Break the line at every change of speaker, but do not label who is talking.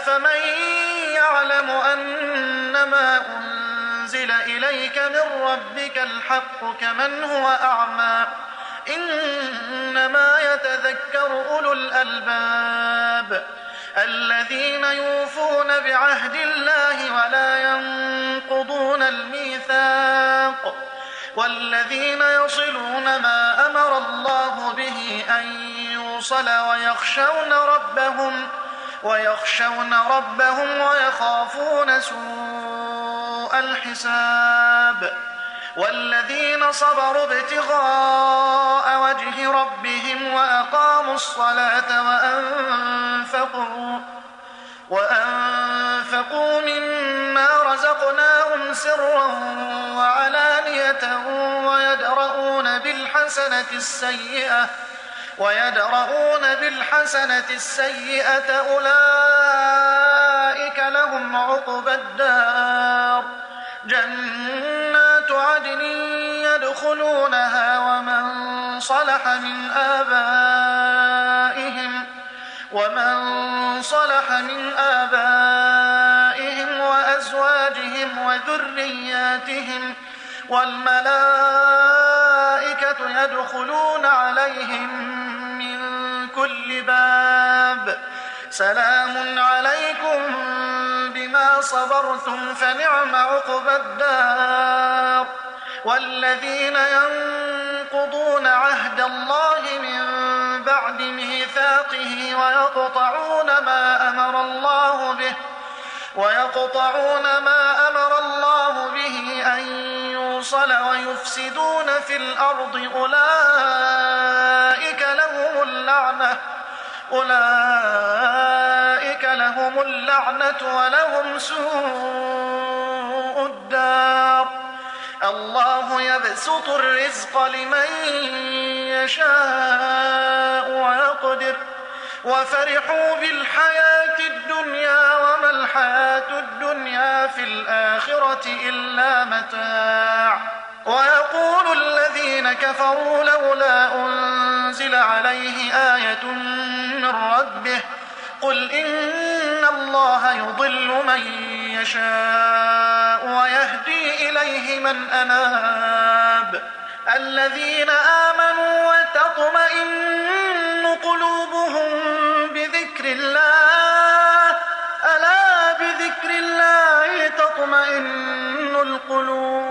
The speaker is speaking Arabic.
أفمن يعلم أنما أنزل إليك من ربك الحق كمن هو أعمى إنما يتذكر أولو الألباب الذين يوفون بعهد الله ولا ينقضون الميثاق والذين يصلون ما أمر الله به أن يوصل ويخشون ربهم ويخافون سوء الحساب والذين صبروا ابتغاء وجه ربهم وأقاموا الصلاة وأنفقوا مما رزقناهم سرا وعلانية ويدرؤون بالحسنة السيئة أولئك لهم عقبى الدار جنات عدن يدخلونها ومن صلح من آبائهم وأزواجهم وذرياتهم والملائكة يدخلون عليهم من كل باب سلام عليكم بما صبرتم فنعم عقبى الدار والذين ينقضون عهد الله من بعد ميثاقه ويقطعون ما أمر الله به أن يوصل ويفسدون في الأرض أولئك لهم اللعنة ولهم سوء الدار الله يبسط الرزق لمن يشاء ويقدر وفرحوا بالحياة الدنيا وما الحياة الدنيا في الآخرة إلا متاع ويقول الذين كفروا لولا أنزل عليه آية من ربه قل إن الله يضل من يشاء ويهدي إليه من أناب الذين آمنوا وتطمئن قلوبهم بذكر الله ألا بذكر الله تطمئن القلوب